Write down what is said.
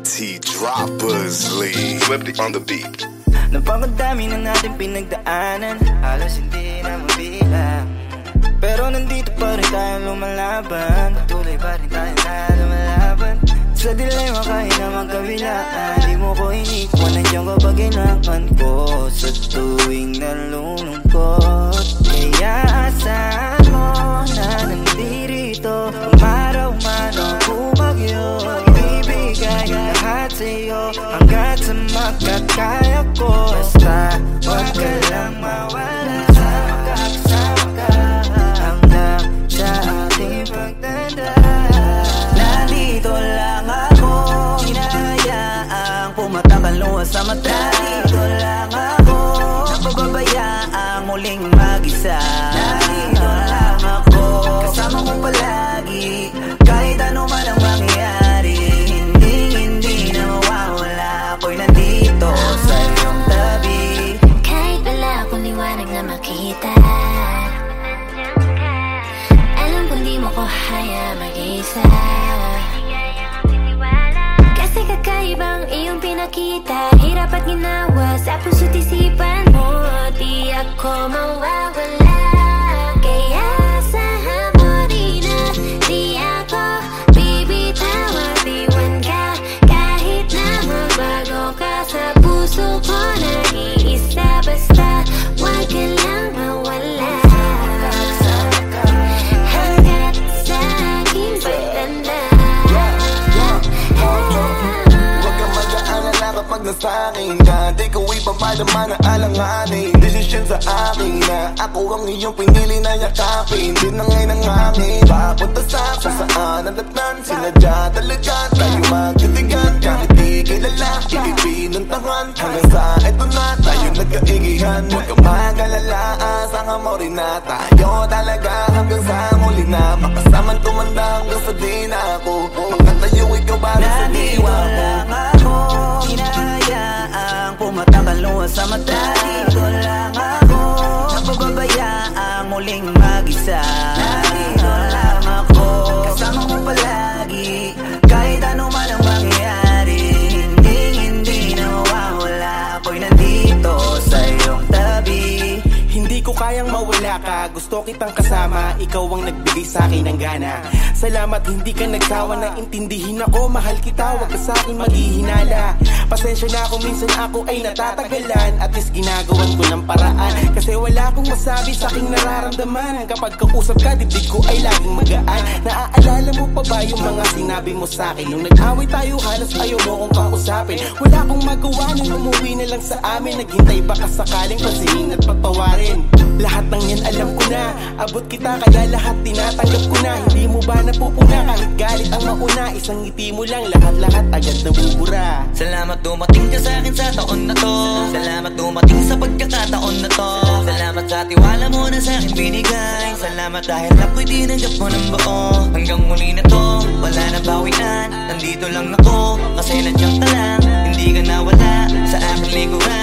T Droppers League. Swifty on the beat. Napakadami na natin pinagdaanan, halos hindi na mabilang. Pero nandito pa rin tayo lumalaban, patuloy pa rin tayo na lumalaban. Sa dilema kahit na magkabilaan, di mo ko inikwan, nandiyan ka pag kailangan ko. Sa tuwing nalulungkot, kaya asahan mo na nandirito. Umaraw man o bumagyo, ibibigay lahat sa'yo hanggat sa makakaya ko. Basta wag ka lang mawala, makakasama ka hanggang sa ating pagtandaan. Nandito lang ako, hinahayaang pumatak ang luha sa mata. Nandito lang ako, napababayaang muling mag-isa. Nandito lang ako, kasama mo palagi, kahit ano man ang mangyayari. Hindi na mawawala, ako'y nandito sa iyong tabi. Kahit wala akong liwanag na makita, alam kong di mo ko haya mag-isa. Kasi kakaibang iyong pinakita, hirap at ginawa sa puso't isipan mo. Di ako mawawala, kaya asahan mo rin na di ako bibitaw at iwan ka. Kahit na magbago ka sa puso ko, nag-iisa. Basta wag ka lang mawala hanggat sa aking pagtanda. Huwag kang mag-aalala kapag nasa akin ka, di ko ipapadama na alanganin. Desisyon sa akin na ako ang iyong pinili na yakapin. Di na ngayon ang hangin papunta sa kung saan nadatnan. Sinadya talaga tayo magkatigan, kahit di kilala, hindi pinuntahan. Hanggang sa eto na tayo nagkaigihan. Huwag kang mag-alala, asahan mo rin na tayo talaga hanggang sa muli na makasamang tumanda hanggang sa di na ako makatayo ikaw para sa diwa ko. Nandito lang ako, hinahayaang pumatak ang luha sa mata. Nandito lang ako, napababayaang muling mag-isa. Nandito lang ako, kasama mo palagi, kahit ano man ang mangyayari. Hindi na mawawala, ako'y nandito sa iyong tabi. Hindi ko kayang mawala ka, gusto kitang kasama, ikaw ang nagbigay sa'kin ng gana. Salamat hindi ka nagsawa na intindihin ako, mahal kita, wag ka sa'kin maghihinala. Pasensya na kung minsan ako ay natatagalan, at least ginagawan ko ng paraan. Kasi wala akong masabi sa'king nararamdaman, kapag kausap ka dibdib ko ay laging magaan. Naaalala mo pa ba yung mga sinabi mo sa'kin nung nag-away tayo, halos ayaw mo kong kausapin. Wala akong magawa nung umuwi na lang sa amin, naghintay baka sakaling pansinin at patawarin. Lahat ng yan alam ko na, abot kita kaya lahat tinatanggap ko na. Hindi mo ba napupuna kahit galit ang mauna, isang ngiti mo lang lahat-lahat agad nabubura. Salamat dumating ka sa akin sa taon na to, salamat dumating sa pagkakataon na to. Salamat sa tiwala mo na sa akin binigay, salamat dahil ako'y tinanggap mo ng buo. Hanggang muli na to, wala na bawian, nandito lang ako kasi nandiyan ka lang. Hindi ka nawala sa aking liguan.